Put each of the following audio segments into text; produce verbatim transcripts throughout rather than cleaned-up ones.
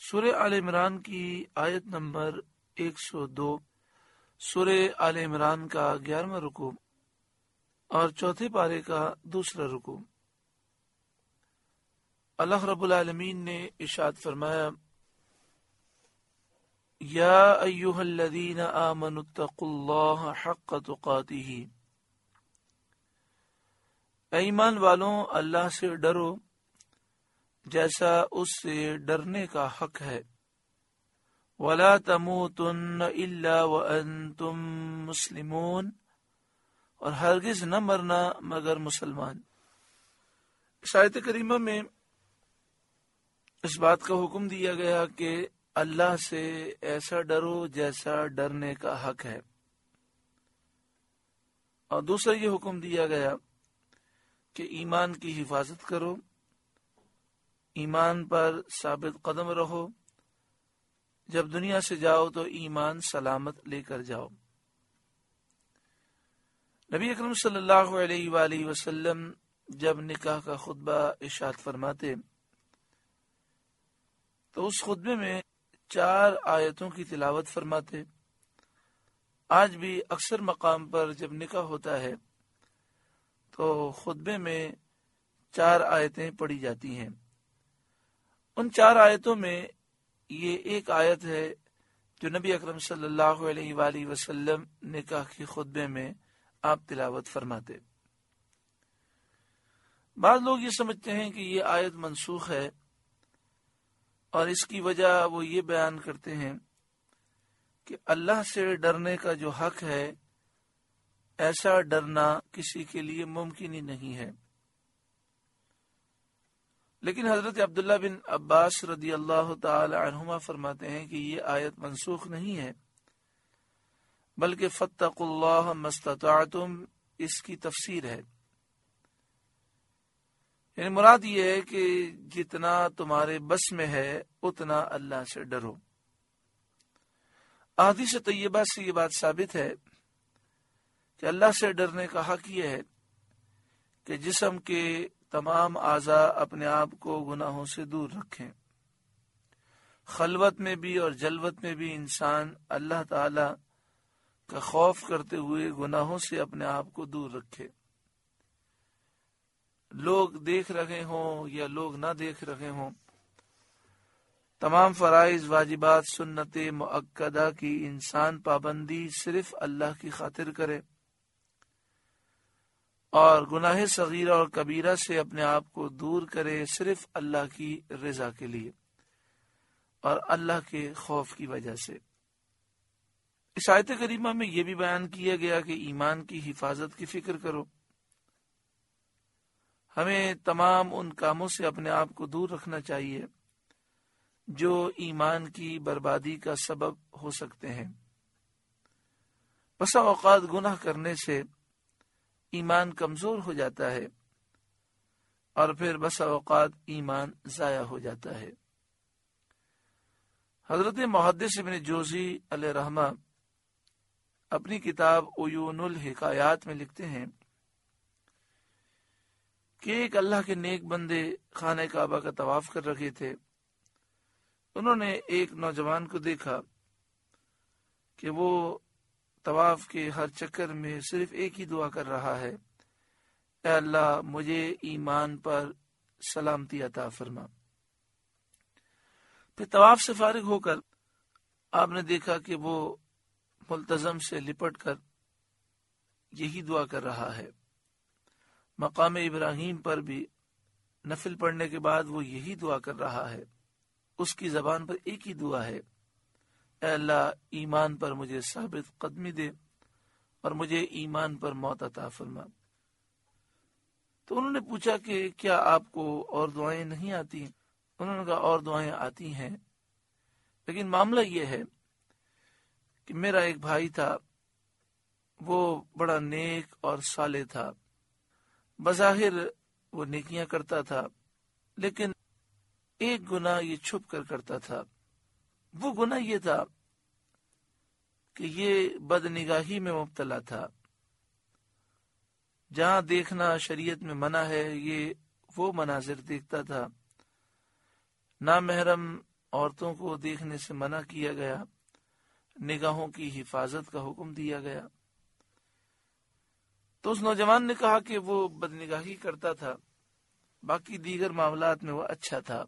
سورہ آل عمران کی آیت نمبر ایک سو دو، سورہ آل عمران کا گیارہواں رکوع اور چوتھے پارے کا دوسرا رکوع۔ اللہ رب العالمین نے ارشاد فرمایا، یا ایھا الذین آمنوا اتقوا اللہ حق تقاتہ، اے ایمان والوں اللہ سے ڈرو جیسا اس سے ڈرنے کا حق ہے، وَلَا تَمُوتُنَّ إِلَّا وَأَنْتُمْ مُسْلِمُونَ، اور ہرگز نہ مرنا مگر مسلمان۔ اس آیت کریمہ میں اس بات کا حکم دیا گیا کہ اللہ سے ایسا ڈرو جیسا ڈرنے کا حق ہے، اور دوسرا یہ حکم دیا گیا کہ ایمان کی حفاظت کرو، ایمان پر ثابت قدم رہو، جب دنیا سے جاؤ تو ایمان سلامت لے کر جاؤ۔ نبی اکرم صلی اللہ علیہ وآلہ وسلم جب نکاح کا خطبہ ارشاد فرماتے تو اس خطبے میں چار آیتوں کی تلاوت فرماتے۔ آج بھی اکثر مقام پر جب نکاح ہوتا ہے تو خطبے میں چار آیتیں پڑھی جاتی ہیں۔ ان چار آیتوں میں یہ ایک آیت ہے جو نبی اکرم صلی اللہ علیہ وآلہ وسلم نکاح کے خطبے میں آپ تلاوت فرماتے۔ بعض لوگ یہ سمجھتے ہیں کہ یہ آیت منسوخ ہے، اور اس کی وجہ وہ یہ بیان کرتے ہیں کہ اللہ سے ڈرنے کا جو حق ہے ایسا ڈرنا کسی کے لیے ممکن ہی نہیں ہے۔ لیکن حضرت عبداللہ بن عباس رضی اللہ تعالی عنہما فرماتے ہیں کہ یہ آیت منسوخ نہیں ہے، بلکہ فاتقوا اللہ ما استطعتم اس کی تفسیر ہے، یعنی مراد یہ ہے کہ جتنا تمہارے بس میں ہے اتنا اللہ سے ڈرو۔ احادیث طیبہ سے یہ بات ثابت ہے کہ اللہ سے ڈرنے کا حق یہ ہے کہ جسم کے تمام اعضاء اپنے آپ کو گناہوں سے دور رکھیں، خلوت میں بھی اور جلوت میں بھی انسان اللہ تعالی کا خوف کرتے ہوئے گناہوں سے اپنے آپ کو دور رکھے، لوگ دیکھ رہے ہوں یا لوگ نہ دیکھ رہے ہوں، تمام فرائض واجبات سنت مؤکدہ کی انسان پابندی صرف اللہ کی خاطر کرے، اور گناہ صغیرہ اور کبیرہ سے اپنے آپ کو دور کرے صرف اللہ کی رضا کے لیے اور اللہ کے خوف کی وجہ سے۔ اس آیت کریمہ میں یہ بھی بیان کیا گیا کہ ایمان کی حفاظت کی فکر کرو، ہمیں تمام ان کاموں سے اپنے آپ کو دور رکھنا چاہیے جو ایمان کی بربادی کا سبب ہو سکتے ہیں۔ بسا اوقات گناہ کرنے سے ایمان کمزور ہو جاتا ہے، اور پھر بسا اوقات ایمان ضائع ہو جاتا ہے۔ حضرت محدث ابن جوزی علیہ رحمہ اپنی کتاب عیون الحکایات میں لکھتے ہیں کہ ایک اللہ کے نیک بندے خانہ کعبہ کا طواف کر رہے تھے۔ انہوں نے ایک نوجوان کو دیکھا کہ وہ طواف کے ہر چکر میں صرف ایک ہی دعا کر رہا ہے، اے اللہ مجھے ایمان پر سلامتی عطا فرما۔ پھر طواف سے فارغ ہو کر آپ نے دیکھا کہ وہ ملتزم سے لپٹ کر یہی دعا کر رہا ہے۔ مقام ابراہیم پر بھی نفل پڑھنے کے بعد وہ یہی دعا کر رہا ہے، اس کی زبان پر ایک ہی دعا ہے، اے اللہ ایمان پر مجھے ثابت قدمی دے اور مجھے ایمان پر موت عطا فرما۔ تو انہوں نے پوچھا کہ کیا آپ کو اور دعائیں نہیں آتی؟ انہوں نے کہا اور دعائیں آتی ہیں، لیکن معاملہ یہ ہے کہ میرا ایک بھائی تھا، وہ بڑا نیک اور صالح تھا، بظاہر وہ نیکیاں کرتا تھا، لیکن ایک گناہ یہ چھپ کر کرتا تھا۔ وہ گناہ یہ تھا کہ یہ بدنگاہی میں مبتلا تھا۔ جہاں دیکھنا شریعت میں منع ہے یہ وہ مناظر دیکھتا تھا، نامحرم عورتوں کو دیکھنے سے منع کیا گیا، نگاہوں کی حفاظت کا حکم دیا گیا۔ تو اس نوجوان نے کہا کہ وہ بدنگاہی کرتا تھا، باقی دیگر معاملات میں وہ اچھا تھا۔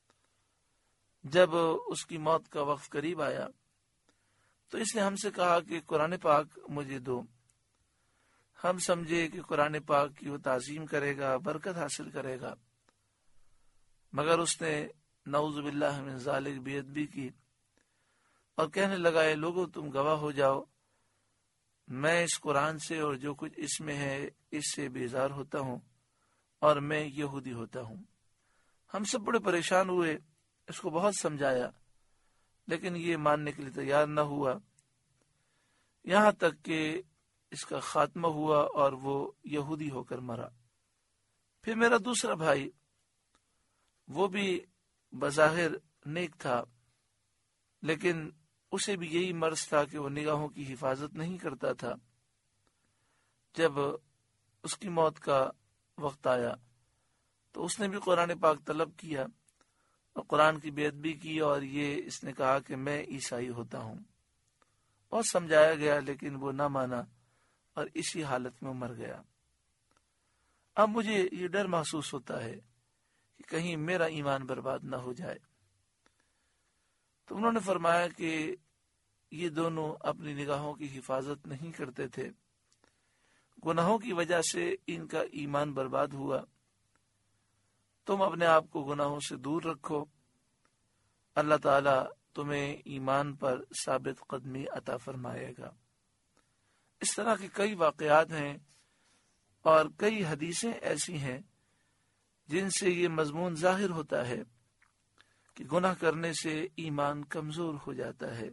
جب اس کی موت کا وقت قریب آیا تو اس نے ہم سے کہا کہ قرآن پاک مجھے دو۔ ہم سمجھے کہ قرآن پاک کی وہ تعظیم کرے گا، برکت حاصل کرے گا، مگر اس نے نعوذ باللہ من ذالک بے ادبی کی اور کہنے لگا اے لوگو تم گواہ ہو جاؤ، میں اس قرآن سے اور جو کچھ اس میں ہے اس سے بیزار ہوتا ہوں اور میں یہودی ہوتا ہوں۔ ہم سب بڑے پریشان ہوئے، اس کو بہت سمجھایا لیکن یہ ماننے کے لیے تیار نہ ہوا، یہاں تک کہ اس کا خاتمہ ہوا اور وہ یہودی ہو کر مرا۔ پھر میرا دوسرا بھائی، وہ بھی بظاہر نیک تھا لیکن اسے بھی یہی مرض تھا کہ وہ نگاہوں کی حفاظت نہیں کرتا تھا۔ جب اس کی موت کا وقت آیا تو اس نے بھی قرآن پاک طلب کیا اور قرآن کی بے ادبی کی، اور یہ اس نے کہا کہ میں عیسائی ہوتا ہوں۔ بہت سمجھایا گیا لیکن وہ نہ مانا اور اسی حالت میں مر گیا۔ اب مجھے یہ ڈر محسوس ہوتا ہے کہ کہیں میرا ایمان برباد نہ ہو جائے۔ تو انہوں نے فرمایا کہ یہ دونوں اپنی نگاہوں کی حفاظت نہیں کرتے تھے، گناہوں کی وجہ سے ان کا ایمان برباد ہوا۔ تم اپنے آپ کو گناہوں سے دور رکھو، اللہ تعالیٰ تمہیں ایمان پر ثابت قدمی عطا فرمائے گا۔ اس طرح کے کئی واقعات ہیں اور کئی حدیثیں ایسی ہیں جن سے یہ مضمون ظاہر ہوتا ہے کہ گناہ کرنے سے ایمان کمزور ہو جاتا ہے۔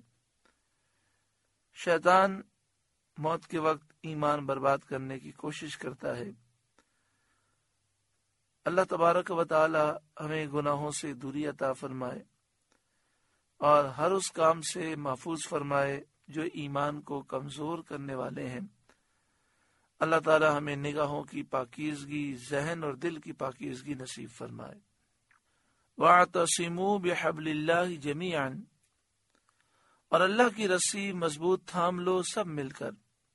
شیطان موت کے وقت ایمان برباد کرنے کی کوشش کرتا ہے۔ اللہ تبارک و تعالی ہمیں گناہوں سے دوری عطا فرمائے اور ہر اس کام سے محفوظ فرمائے جو ایمان کو کمزور کرنے والے ہیں۔ اللہ تعالی ہمیں نگاہوں کی پاکیزگی، ذہن اور دل کی پاکیزگی نصیب فرمائے۔ وَاعْتَصِمُوا بِحَبْلِ اللَّهِ جَمِيعًا، اور اللہ کی رسی مضبوط تھام لو سب مل کر۔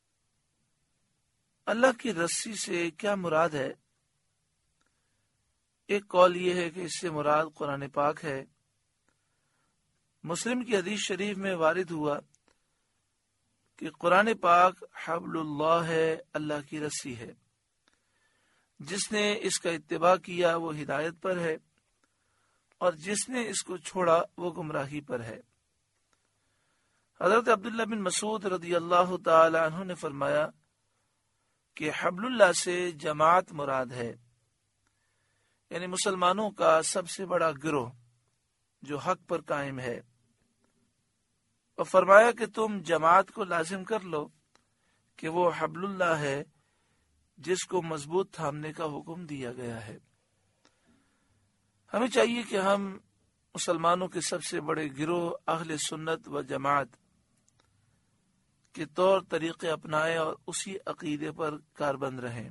اللہ کی رسی سے کیا مراد ہے؟ ایک قول یہ ہے کہ اس سے مراد قرآن پاک ہے۔ مسلم کی حدیث شریف میں وارد ہوا کہ قرآن پاک حبل اللہ ہے، اللہ کی رسی ہے، جس نے اس کا اتباع کیا وہ ہدایت پر ہے اور جس نے اس کو چھوڑا وہ گمراہی پر ہے۔ حضرت عبداللہ بن مسعود رضی اللہ تعالی عنہ نے فرمایا کہ حبل اللہ سے جماعت مراد ہے، یعنی مسلمانوں کا سب سے بڑا گروہ جو حق پر قائم ہے، اور فرمایا کہ تم جماعت کو لازم کر لو کہ وہ حبل اللہ ہے جس کو مضبوط تھامنے کا حکم دیا گیا ہے۔ ہمیں چاہیے کہ ہم مسلمانوں کے سب سے بڑے گروہ اہل سنت و جماعت کے طور طریقے اپنائیں اور اسی عقیدے پر کاربند رہیں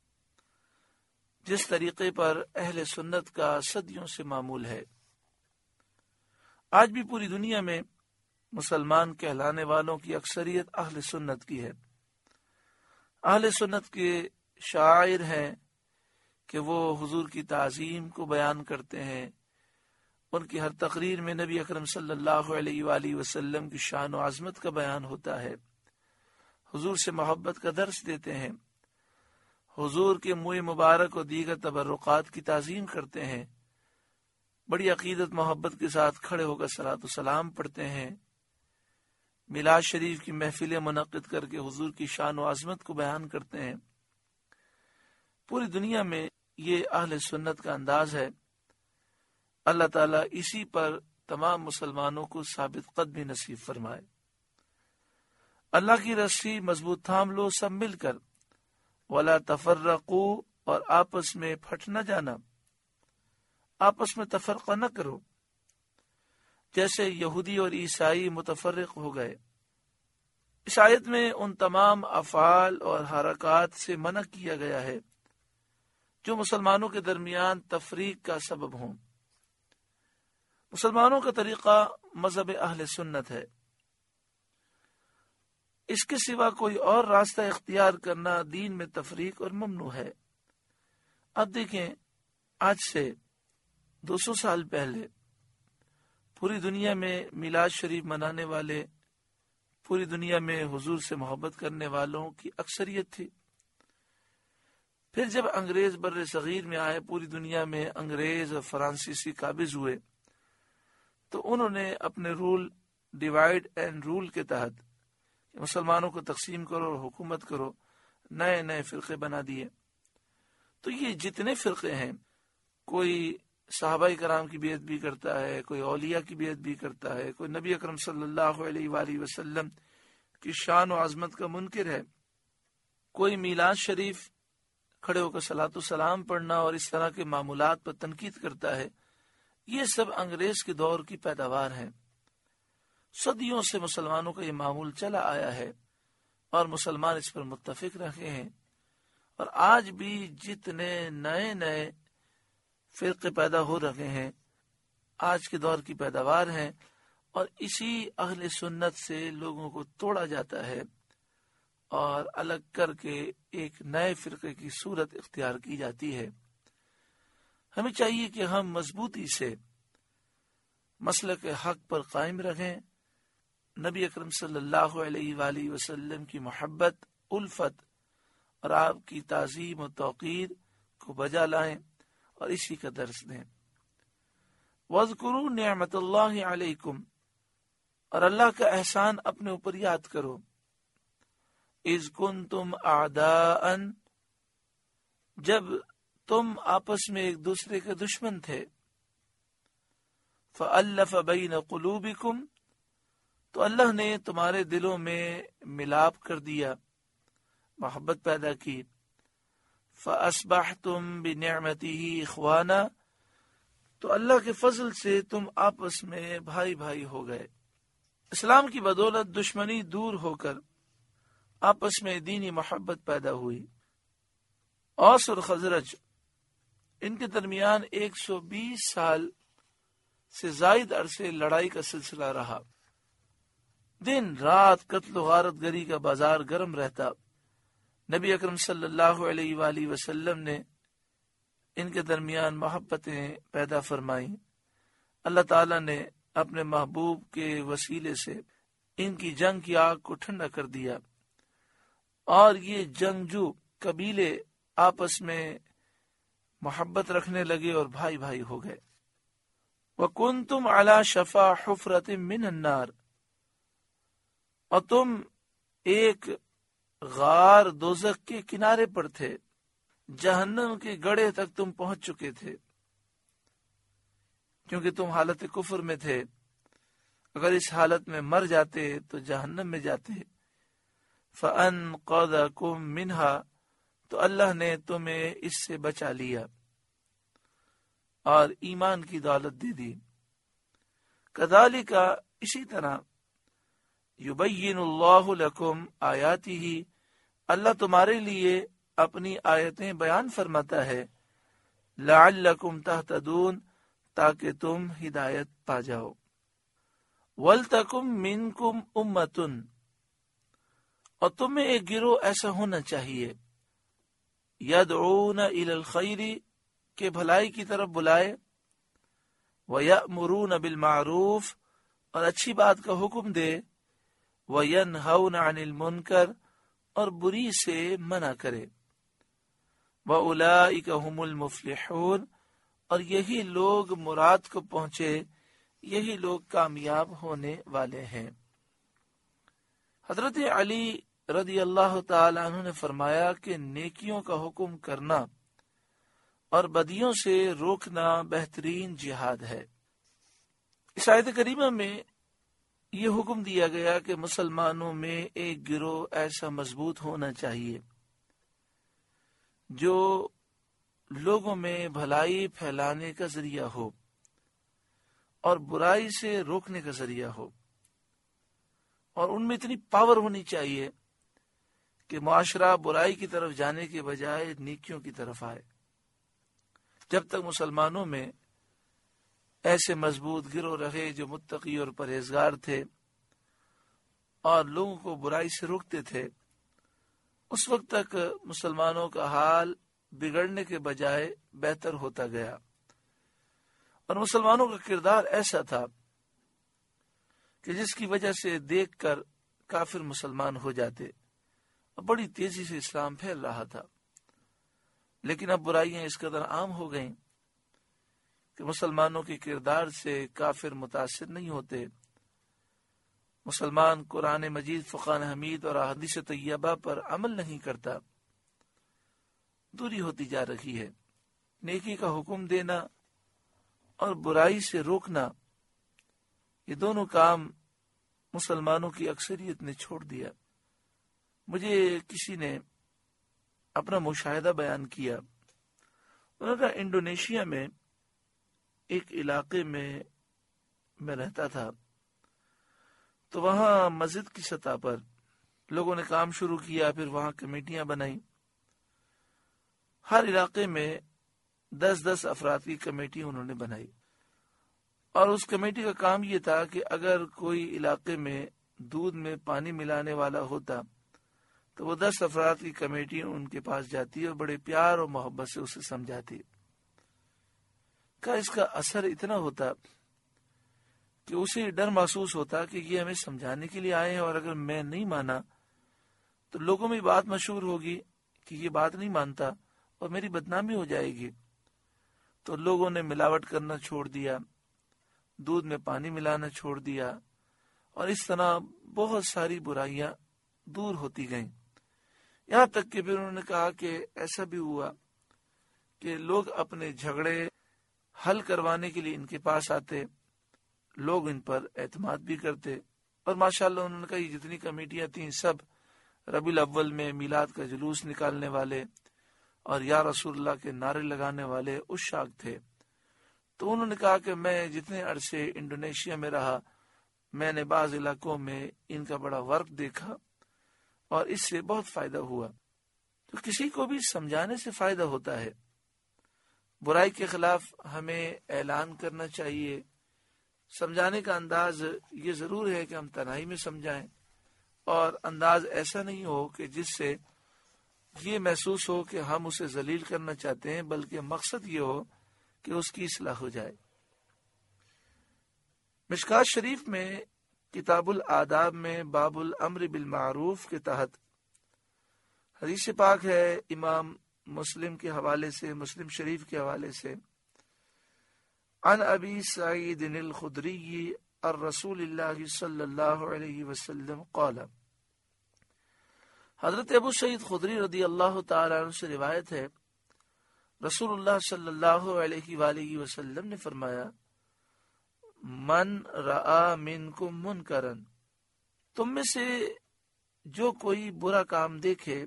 جس طریقے پر اہل سنت کا صدیوں سے معمول ہے۔ آج بھی پوری دنیا میں مسلمان کہلانے والوں کی اکثریت اہل سنت کی ہے۔ اہل سنت کے شاعر ہیں کہ وہ حضور کی تعظیم کو بیان کرتے ہیں، ان کی ہر تقریر میں نبی اکرم صلی اللہ علیہ وآلہ وسلم کی شان و عظمت کا بیان ہوتا ہے، حضور سے محبت کا درس دیتے ہیں، حضور کے منہ مبارک اور دیگر تبرکات کی تعظیم کرتے ہیں، بڑی عقیدت محبت کے ساتھ کھڑے ہو کر صلاۃ و سلام پڑھتے ہیں، میلاد شریف کی محفلیں منعقد کر کے حضور کی شان و عظمت کو بیان کرتے ہیں۔ پوری دنیا میں یہ اہل سنت کا انداز ہے۔ اللہ تعالیٰ اسی پر تمام مسلمانوں کو ثابت قدمی نصیب فرمائے۔ اللہ کی رسی مضبوط تھام لو سب مل کر، ولا تفرقوا، اور آپس میں پھٹ نہ جانا، آپس میں تفرقہ نہ کرو، جیسے یہودی اور عیسائی متفرق ہو گئے۔ اس آیت میں ان تمام افعال اور حرکات سے منع کیا گیا ہے جو مسلمانوں کے درمیان تفریق کا سبب ہوں۔ مسلمانوں کا طریقہ مذہب اہل سنت ہے، اس کے سوا کوئی اور راستہ اختیار کرنا دین میں تفریق اور ممنوع ہے۔ اب دیکھیں، آج سے دو سو سال پہلے پوری دنیا میں میلاد شریف منانے والے، پوری دنیا میں حضور سے محبت کرنے والوں کی اکثریت تھی۔ پھر جب انگریز بر صغیر میں آئے، پوری دنیا میں انگریز اور فرانسیسی قابض ہوئے، تو انہوں نے اپنے رول ڈیوائیڈ اینڈ رول کے تحت مسلمانوں کو تقسیم کرو اور حکومت کرو، نئے نئے فرقے بنا دیے۔ تو یہ جتنے فرقے ہیں، کوئی صحابہ کرام کی بیعت بھی کرتا ہے، کوئی اولیاء کی بیعت بھی کرتا ہے، کوئی نبی اکرم صلی اللہ علیہ وآلہ وسلم کی شان و عظمت کا منکر ہے، کوئی میلاد شریف کھڑے ہو کر صلاۃ و سلام پڑھنا اور اس طرح کے معمولات پر تنقید کرتا ہے۔ یہ سب انگریز کے دور کی پیداوار ہیں۔ صدیوں سے مسلمانوں کا یہ معمول چلا آیا ہے اور مسلمان اس پر متفق رہے ہیں، اور آج بھی جتنے نئے نئے فرقے پیدا ہو رہے ہیں آج کے دور کی پیداوار ہیں، اور اسی اہل سنت سے لوگوں کو توڑا جاتا ہے اور الگ کر کے ایک نئے فرقے کی صورت اختیار کی جاتی ہے۔ ہمیں چاہیے کہ ہم مضبوطی سے مسلک حق پر قائم رہیں، نبی اکرم صلی اللہ علیہ وآلہ وسلم کی محبت، الفت اور آپ کی تعظیم و توقیر کو بجا لائیں اور اسی کا درس دیں۔ وَاذْكُرُوا نِعْمَةَ اللَّهِ عَلَيْكُمْ، اور اللہ کا احسان اپنے اوپر یاد کرو۔ اِذْ كُنْتُمْ أَعْدَاءً، جب تم آپس میں ایک دوسرے کے دشمن تھے۔ فَأَلَّفَ بَيْنَ قُلُوبِكُمْ، تو اللہ نے تمہارے دلوں میں ملاپ کر دیا، محبت پیدا کی۔ فَأَصْبَحْتُمْ بِنِعْمَتِهِ إِخْوَانًا، تو اللہ کے فضل سے تم آپس میں بھائی بھائی ہو گئے۔ اسلام کی بدولت دشمنی دور ہو کر آپس میں دینی محبت پیدا ہوئی۔ اوس اور خزرج، ان کے درمیان ایک سو بیس سال سے زائد عرصے لڑائی کا سلسلہ رہا۔ دن رات قتل و غارت گری کا بازار گرم رہتا۔ نبی اکرم صلی اللہ علیہ وآلہ وسلم نے ان کے درمیان محبتیں پیدا فرمائیں۔ اللہ تعالیٰ نے اپنے محبوب کے وسیلے سے ان کی جنگ کی آگ کو ٹھنڈا کر دیا، اور یہ جنگجو قبیلے آپس میں محبت رکھنے لگے اور بھائی بھائی ہو گئے۔ وَكُنْتُمْ عَلَى شَفَا حُفْرَةٍ مِّنَ النَّارِ، اور تم ایک غار دوزخ کے کنارے پر تھے، جہنم کے گڑھے تک تم پہنچ چکے تھے، کیونکہ تم حالت کفر میں تھے۔ اگر اس حالت میں مر جاتے تو جہنم میں جاتے۔ فَأَنْقَذَكُمْ مِنْهَا، تو اللہ نے تمہیں اس سے بچا لیا اور ایمان کی دولت دے دی۔ کذالک، اسی طرح، یبین اللہ لکم آیاتہ، اللہ تمہارے لیے اپنی آیتیں بیان فرماتا ہے، لعلکم تہتدون، تاکہ تم ہدایت پا جاؤ۔ وَلْتَكُمْ مِنْكُمْ أُمَّةٌ، اور تم میں ایک گروہ ایسا ہونا چاہیے، یدعون الی الخیر، کہ بھلائی کی طرف بلائے، وَيَأْمُرُونَ بِالْمَعْرُوفِ، اور اچھی بات کا حکم دے، وَيَنْهَوْنَ عَنِ الْمُنْكَرِ، اور بری سے منع کرے۔ وَأُولَئِكَ هُمُ الْمُفْلِحُونَ، اور یہی لوگ مراد کو پہنچے، یہی لوگ کامیاب ہونے والے ہیں۔ حضرت علی رضی اللہ تعالی عنہ نے فرمایا کہ نیکیوں کا حکم کرنا اور بدیوں سے روکنا بہترین جہاد ہے۔ اس آیت کریمہ میں یہ حکم دیا گیا کہ مسلمانوں میں ایک گروہ ایسا مضبوط ہونا چاہیے جو لوگوں میں بھلائی پھیلانے کا ذریعہ ہو اور برائی سے روکنے کا ذریعہ ہو، اور ان میں اتنی پاور ہونی چاہیے کہ معاشرہ برائی کی طرف جانے کے بجائے نیکیوں کی طرف آئے۔ جب تک مسلمانوں میں ایسے مضبوط گروہ رہے جو متقی اور پرہیزگار تھے اور لوگوں کو برائی سے روکتے تھے، اس وقت تک مسلمانوں کا حال بگڑنے کے بجائے بہتر ہوتا گیا، اور مسلمانوں کا کردار ایسا تھا کہ جس کی وجہ سے دیکھ کر کافر مسلمان ہو جاتے، اور بڑی تیزی سے اسلام پھیل رہا تھا۔ لیکن اب برائیاں اس قدر عام ہو گئیں کہ مسلمانوں کے کردار سے کافر متاثر نہیں ہوتے، مسلمان قرآن مجید، فقان حمید اور احادیث طیبہ پر عمل نہیں کرتا، دوری ہوتی جا رہی ہے۔ نیکی کا حکم دینا اور برائی سے روکنا، یہ دونوں کام مسلمانوں کی اکثریت نے چھوڑ دیا۔ مجھے کسی نے اپنا مشاہدہ بیان کیا، انہوں نے کہا انڈونیشیا میں ایک علاقے میں میں رہتا تھا، تو وہاں مسجد کی سطح پر لوگوں نے کام شروع کیا، پھر وہاں کمیٹیاں بنائیں، ہر علاقے میں دس دس افراد کی کمیٹی انہوں نے بنائی، اور اس کمیٹی کا کام یہ تھا کہ اگر کوئی علاقے میں دودھ میں پانی ملانے والا ہوتا تو وہ دس افراد کی کمیٹی ان کے پاس جاتی اور بڑے پیار اور محبت سے اسے سمجھاتی۔ کہ اس کا اثر اتنا ہوتا کہ اسے ڈر محسوس ہوتا کہ یہ ہمیں سمجھانے کے لیے آئے ہیں، اور اگر میں نہیں مانا تو لوگوں میں بات مشہور ہوگی کہ یہ بات نہیں مانتا اور میری بدنامی ہو جائے گی۔ تو لوگوں نے ملاوٹ کرنا چھوڑ دیا، دودھ میں پانی ملانا چھوڑ دیا، اور اس طرح بہت ساری برائیاں دور ہوتی گئیں، یہاں تک کہ پھر انہوں نے کہا کہ ایسا بھی ہوا کہ لوگ اپنے جھگڑے حل کروانے کے لیے ان کے پاس آتے، لوگ ان پر اعتماد بھی کرتے، اور ماشاءاللہ انہوں نے کہا یہ جتنی کمیٹیاں تھیں سب ربیع الاول میں میلاد کا جلوس نکالنے والے اور یا رسول اللہ کے نعرے لگانے والے عشاق تھے۔ تو انہوں نے کہا کہ میں جتنے عرصے انڈونیشیا میں رہا، میں نے بعض علاقوں میں ان کا بڑا ورک دیکھا اور اس سے بہت فائدہ ہوا۔ تو کسی کو بھی سمجھانے سے فائدہ ہوتا ہے۔ برائی کے خلاف ہمیں اعلان کرنا چاہیے، سمجھانے کا انداز یہ ضرور ہے کہ ہم تنہائی میں سمجھائیں، اور انداز ایسا نہیں ہو کہ جس سے یہ محسوس ہو کہ ہم اسے ذلیل کرنا چاہتے ہیں، بلکہ مقصد یہ ہو کہ اس کی اصلاح ہو جائے۔ مشکات شریف میں کتاب الآداب میں باب الامر بالمعروف کے تحت حدیث پاک ہے، امام مسلم کے حوالے سے، مسلم شریف کے حوالے سے، عن ابی سعید الخدری الرسول اللہ صلی اللہ علیہ وسلم قال، حضرت ابو سعید خدری رضی اللہ تعالی عنہ سے روایت ہے، رسول اللہ صلی اللہ علیہ وآلہ وسلم نے فرمایا، من رآ منکم منکرن، تم میں سے جو کوئی برا کام دیکھے،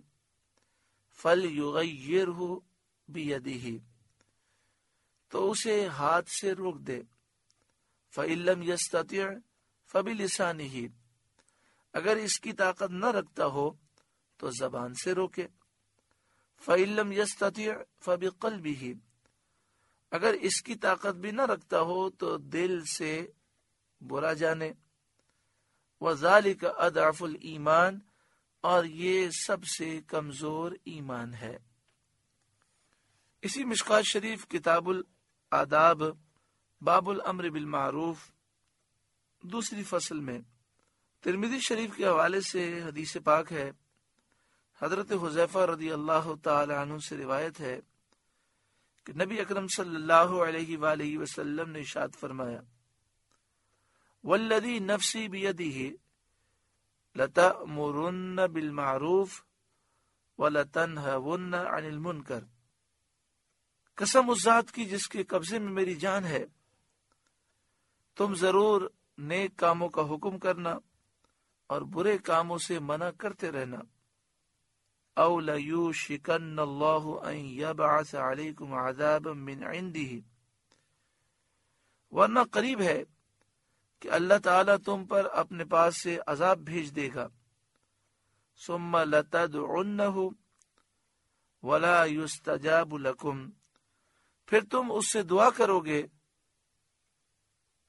فلیغیرہ بیدہ، تو اسے ہاتھ سے روک دے، فإن لم یستطع فبلسانہ، اگر اس کی طاقت نہ رکھتا ہو تو زبان سے روکے، فإن لم یستطع فبقلبہ، اگر اس کی طاقت بھی نہ رکھتا ہو تو دل سے برا جانے، وذالک اضعف الایمان، اور یہ سب سے کمزور ایمان ہے۔ اسی مشکات شریف کتاب الآداب باب الامر بالمعروف دوسری فصل میں ترمذی شریف کے حوالے سے حدیث پاک ہے، حضرت حذیفہ رضی اللہ تعالی عنہ سے روایت ہے کہ نبی اکرم صلی اللہ علیہ وآلہ وسلم نے ارشاد فرمایا، والذی نفسی بیدہ لتأمرن بالمعروف ولتنہون عن المنکر، قسم اس ذات کی جس کے قبضے میں میری جان ہے، تم ضرور نیک کاموں کا حکم کرنا اور برے کاموں سے منع کرتے رہنا، او لیوشکن اللہ ان یبعث علیکم عذابا من عنده، ورنہ قریب ہے کہ اللہ تعالیٰ تم پر اپنے پاس سے عذاب بھیج دے گا، ثم لتدعنہ ولا یستجاب لکم، پھر تم اس سے دعا کرو گے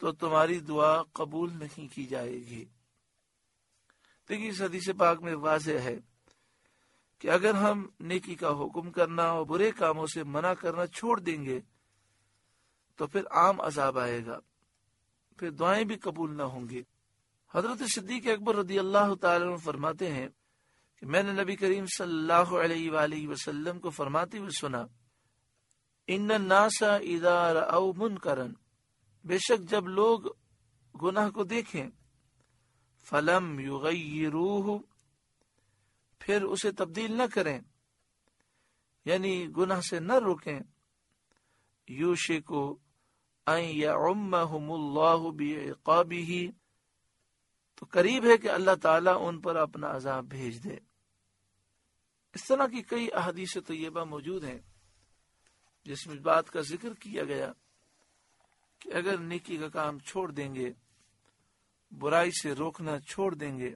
تو تمہاری دعا قبول نہیں کی جائے گی۔ دیکھیے اس حدیث پاک میں واضح ہے کہ اگر ہم نیکی کا حکم کرنا اور برے کاموں سے منع کرنا چھوڑ دیں گے تو پھر عام عذاب آئے گا، پھر دعائیں بھی قبول نہ ہوں گی۔ حضرت صدیق اکبر رضی اللہ تعالی عنہ فرماتے ہیں کہ میں نے نبی کریم صلی اللہ علیہ وآلہ وسلم کو فرماتے ہوئے سنا، ان الناس اذا رأوا منکرا، بے شک جب لوگ گناہ کو دیکھیں، فلم یغیروہ، پھر اسے تبدیل نہ کریں، یعنی گناہ سے نہ روکیں، یوشک ان یعمہم اللہ بعقابہ، تو قریب ہے کہ اللہ تعالیٰ ان پر اپنا عذاب بھیج دے۔ اس طرح کی کئی احادیث طیبہ موجود ہیں جس میں بات کا ذکر کیا گیا کہ اگر نیکی کا کام چھوڑ دیں گے، برائی سے روکنا چھوڑ دیں گے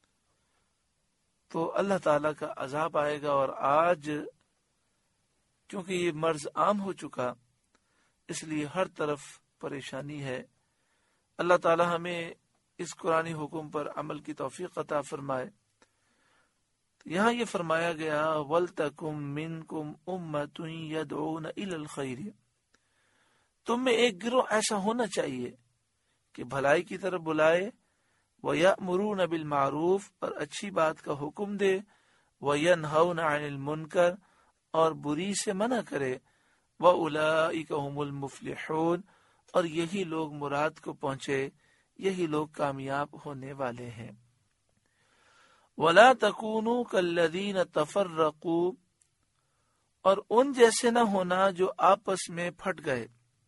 تو اللہ تعالیٰ کا عذاب آئے گا۔ اور آج کیونکہ یہ مرض عام ہو چکا، اس لیے ہر طرف پریشانی ہے۔ اللہ تعالیٰ ہمیں اس قرآنی حکم پر عمل کی توفیق عطا فرمائے۔ یہاں یہ فرمایا گیا وَلْتَكُمْ مِنْكُمْ أُمَّةٌ يَدْعُونَ إِلَى الْخَيْرِ، تم میں ایک گروہ ایسا ہونا چاہیے کہ بھلائی کی طرف بلائے، وَيَأْمُرُونَ بِالْمَعْرُوفِ، اور اچھی بات کا حکم دے، وَيَنْهَوْنَ عَنِ الْمُنْكَرِ، اور بری سے منع کرے، وَأُولَئِكَ هُمُ الْمُفْلِحُونَ، اور یہی لوگ مراد کو پہنچے، یہی لوگ کامیاب ہونے والے ہیں۔ وَلَا تَكُونُوا كَالَّذِينَ تَفَرَّقُوا، اور ان جیسے نہ ہونا جو آپس میں پھٹ گئے،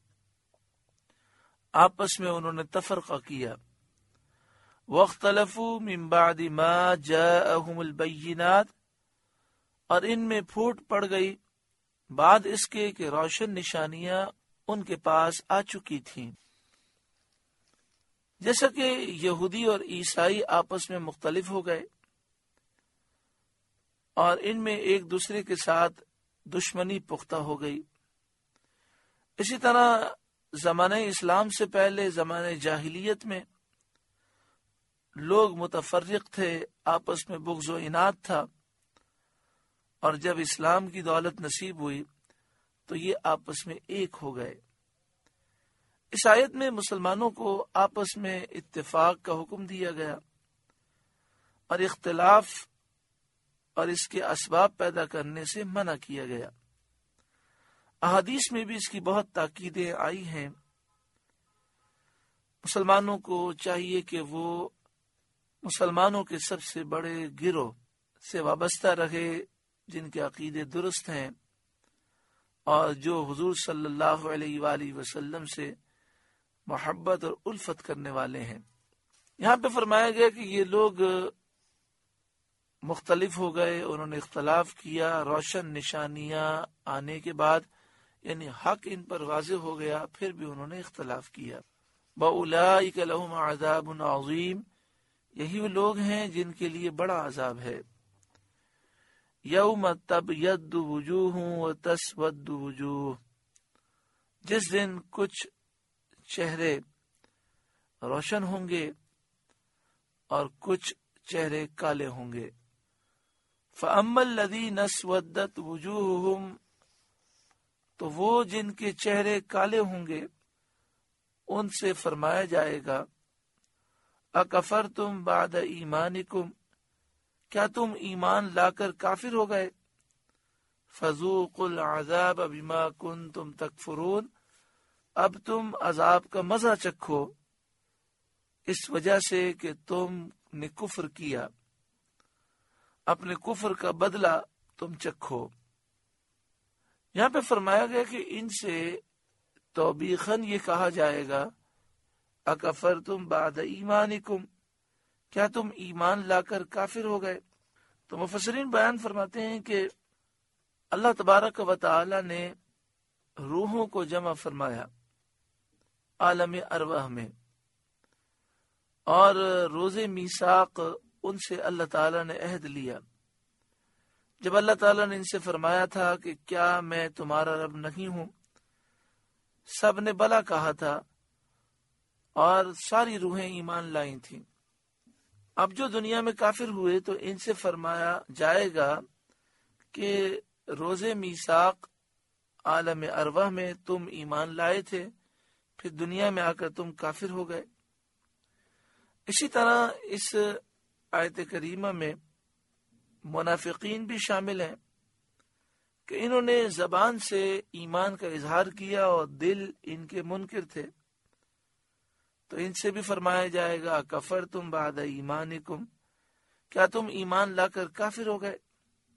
آپس میں انہوں نے تفرقہ کیا۔ وَاخْتَلَفُوا مِن بَعْدِ مَا جَاءَهُمُ الْبَيِّنَاتُ، اور ان میں پھوٹ پڑ گئی بعد اس کے کہ روشن نشانیاں ان کے پاس آ چکی تھیں۔ جیسا کہ یہودی اور عیسائی آپس میں مختلف ہو گئے اور ان میں ایک دوسرے کے ساتھ دشمنی پختہ ہو گئی، اسی طرح زمانہ اسلام سے پہلے زمانہ جاہلیت میں لوگ متفرق تھے، آپس میں بغض و عناد تھا، اور جب اسلام کی دولت نصیب ہوئی تو یہ آپس میں ایک ہو گئے۔ اس آیت میں مسلمانوں کو آپس میں اتفاق کا حکم دیا گیا اور اختلاف اور اس کے اسباب پیدا کرنے سے منع کیا گیا۔ احادیث میں بھی اس کی بہت تاکیدیں آئی ہیں۔ مسلمانوں کو چاہیے کہ وہ مسلمانوں کے سب سے بڑے گروہ سے وابستہ رہے جن کے عقیدے درست ہیں اور جو حضور صلی اللہ علیہ وآلہ وسلم سے محبت اور الفت کرنے والے ہیں۔ یہاں پہ فرمایا گیا کہ یہ لوگ مختلف ہو گئے، انہوں نے اختلاف کیا، روشن نشانیاں آنے کے بعد یعنی حق ان پر واضح ہو گیا، پھر بھی انہوں نے اختلاف کیا۔ وَأُولَئِكَ لَهُمْ عَذَابٌ عَظِيمٌ، یہی وہ لوگ ہیں جن کے لیے بڑا عذاب ہے۔ یوم تبیض وجوہ وتسود وجوہ، جس دن کچھ چہرے روشن ہوں گے اور کچھ چہرے کالے ہوں گے۔ فَأَمَّا الَّذِينَ اسْوَدَّتْ وُجُوهُهُمْ، تو وہ جن کے چہرے کالے ہوں گے ان سے فرمایا جائے گا اَكَفَرْتُمْ بَعْدَ ایمانکم، کیا تم ایمان لا کر کافر ہو گئے؟ فَذُوقُوا الْعَذَابَ بِمَا كُنْتُمْ تَكْفُرُونَ، اب تم عذاب کا مزہ چکھو اس وجہ سے کہ تم نے کفر کیا، اپنے کفر کا بدلہ تم چکھو۔ یہاں پہ فرمایا گیا کہ ان سے توبیخاً یہ کہا جائے گا اَكَفَرْتُمْ بَعْدَ ایمانکم، کیا تم ایمان لا کر کافر ہو گئے؟ تو مفسرین بیان فرماتے ہیں کہ اللہ تبارک و تعالی نے روحوں کو جمع فرمایا عالم ارواح میں، اور روز میثاق ان سے اللہ تعالیٰ نے عہد لیا۔ جب اللہ تعالیٰ نے ان سے فرمایا تھا کہ کیا میں تمہارا رب نہیں ہوں، سب نے بلا کہا تھا، اور ساری روحیں ایمان لائی تھیں۔ اب جو دنیا میں کافر ہوئے تو ان سے فرمایا جائے گا کہ روز میثاق عالم ارواح میں تم ایمان لائے تھے، پھر دنیا میں آ کر تم کافر ہو گئے۔ اسی طرح اس آیت کریمہ میں منافقین بھی شامل ہیں کہ انہوں نے زبان سے ایمان کا اظہار کیا اور دل ان کے منکر تھے، تو ان سے بھی فرمایا جائے گا کفرتم بعد ایمانکم، کیا تم ایمان لا کر کافر ہو گئے۔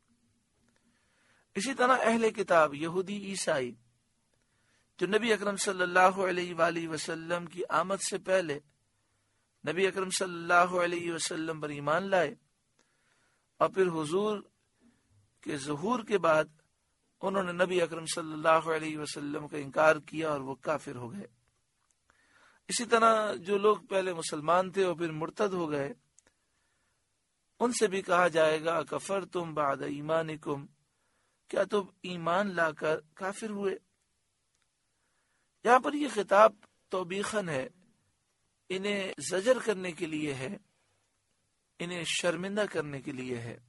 اسی طرح اہل کتاب یہودی عیسائی جو نبی اکرم صلی اللہ علیہ وآلہ وسلم کی آمد سے پہلے نبی اکرم صلی اللہ علیہ وسلم پر ایمان لائے اور پھر حضور کے ظہور کے بعد انہوں نے نبی اکرم صلی اللہ علیہ وسلم کا انکار کیا اور وہ کافر ہو گئے۔ اسی طرح جو لوگ پہلے مسلمان تھے اور پھر مرتد ہو گئے، ان سے بھی کہا جائے گا کفرتم بعد ایمانکم، کیا تم ایمان لا کر کافر ہوئے۔ یہاں پر یہ خطاب توبیخاً ہے، انہیں زجر کرنے کے لیے ہے، انہیں شرمندہ کرنے کے لیے ہے۔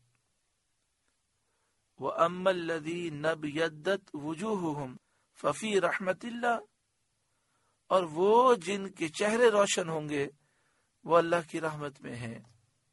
وَأَمَّا الَّذِينَ ابْيَضَّتْ وُجُوهُهُمْ فَفِي رَحْمَةِ اللَّهِ، اور وہ جن کے چہرے روشن ہوں گے وہ اللہ کی رحمت میں ہیں،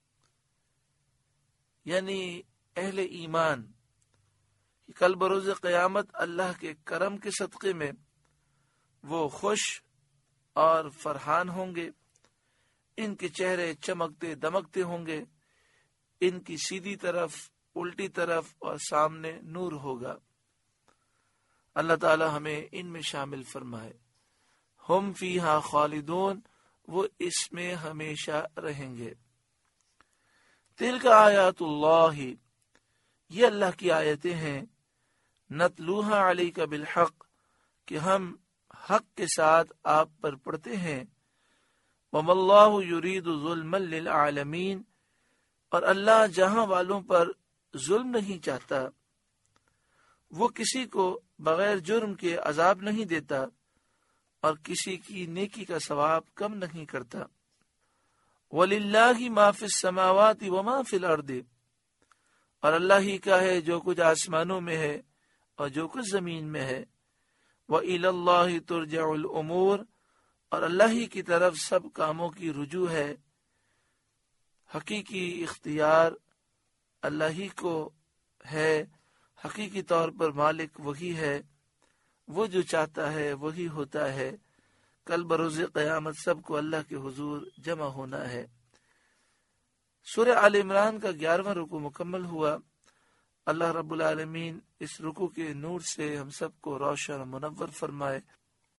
یعنی اہل ایمان کل بروز قیامت اللہ کے کرم کے صدقے میں وہ خوش اور فرحان ہوں گے، ان کے چہرے چمکتے دمکتے ہوں گے، ان کی سیدھی طرف، الٹی طرف اور سامنے نور ہوگا۔ اللہ تعالی ہمیں ان میں شامل فرمائے۔ ہم فیہا خالدون، وہ اس میں ہمیشہ رہیں گے۔ تلک آیات اللہ، یہ اللہ کی آیتیں ہیں، نتلوہا علیک بالحق، کہ ہم حق کے ساتھ آپ پر پڑھتے ہیں۔ وما اللہ یرید ظلما للعالمین، اور اللہ جہاں والوں پر ظلم نہیں چاہتا، وہ کسی کو بغیر جرم کے عذاب نہیں دیتا اور کسی کی نیکی کا ثواب کم نہیں کرتا۔ وَلِلَّهِ مَا فِي السَّمَاوَاتِ وَمَا فِي الْأَرْضِ، اور اللہ ہی کا ہے جو کچھ آسمانوں میں ہے اور جو کچھ زمین میں ہے۔ وَإِلَى اللَّهِ تُرْجَعُ الْأُمُورِ، اور اللہ ہی کی طرف سب کاموں کی رجوع ہے۔ حقیقی اختیار اللہ ہی کو ہے، حقیقی طور پر مالک وہی ہے، وہ جو چاہتا ہے وہی ہوتا ہے۔ کل بروز قیامت سب کو اللہ کے حضور جمع ہونا ہے۔ سورہ آل عمران کا گیارہواں رکوع مکمل ہوا۔ اللہ رب العالمین اس رکوع کے نور سے ہم سب کو روشن و منور فرمائے۔